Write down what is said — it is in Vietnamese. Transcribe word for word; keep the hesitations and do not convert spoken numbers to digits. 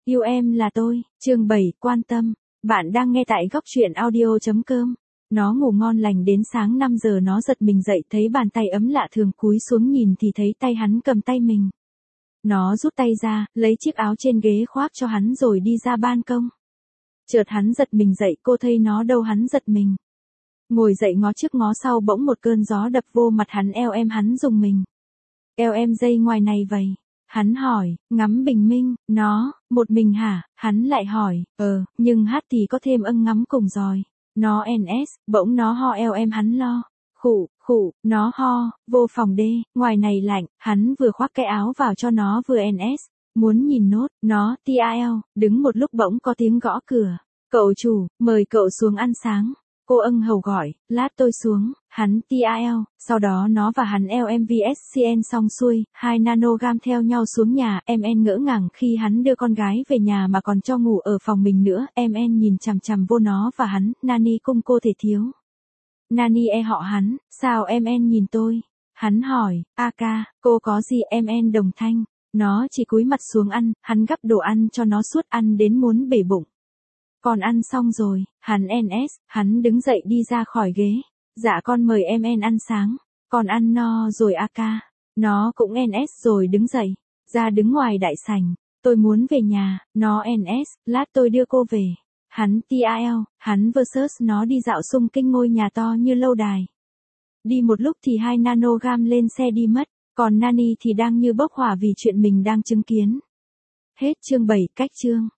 Yêu em là tôi, chương bảy, quan tâm. Bạn đang nghe tại góc truyện audio chấm com. Nó ngủ ngon lành đến sáng năm giờ nó giật mình dậy thấy bàn tay ấm lạ thường cúi xuống nhìn thì thấy tay hắn cầm tay mình. Nó rút tay ra, lấy chiếc áo trên ghế khoác cho hắn rồi đi ra ban công. Chợt hắn giật mình dậy cô thấy nó đâu hắn giật mình. Ngồi dậy ngó trước ngó sau bỗng một cơn gió đập vô mặt hắn eo em hắn rùng mình. Eo em dây ngoài này vậy. Hắn hỏi, ngắm bình minh, nó, một mình hả, hắn lại hỏi, ờ, nhưng hát thì có thêm ân ngắm cùng rồi. Nó en ét, bỗng nó ho eo em hắn lo. Khụ, khụ, nó ho, vô phòng đê, ngoài này lạnh, hắn vừa khoác cái áo vào cho nó vừa en ét. Muốn nhìn nốt, nó, tê a lờ, đứng một lúc bỗng có tiếng gõ cửa. Cậu chủ, mời cậu xuống ăn sáng. Cô ân hầu gọi, lát tôi xuống, hắn tê a lờ, sau đó nó và hắn lờ em vê ét xê en xong xuôi, hai nanogam theo nhau xuống nhà, em en ngỡ ngàng khi hắn đưa con gái về nhà mà còn cho ngủ ở phòng mình nữa, em en nhìn chằm chằm vô nó và hắn, Nani cung cô thể thiếu. Nani e họ hắn, sao em en nhìn tôi? Hắn hỏi, a ca, cô có gì em en đồng thanh, nó chỉ cúi mặt xuống ăn, hắn gắp đồ ăn cho nó suốt ăn đến muốn bể bụng. Còn ăn xong rồi, hắn en ét, hắn đứng dậy đi ra khỏi ghế. Dạ con mời em en ăn sáng. Còn ăn no rồi a ca. Nó cũng en ét rồi đứng dậy. Ra đứng ngoài đại sảnh. Tôi muốn về nhà, nó en ét, lát tôi đưa cô về. Hắn tê a lờ, hắn versus nó đi dạo xung quanh ngôi nhà to như lâu đài. Đi một lúc thì hai nanogam lên xe đi mất. Còn Nani thì đang như bốc hỏa vì chuyện mình đang chứng kiến. Hết chương bảy, cách chương.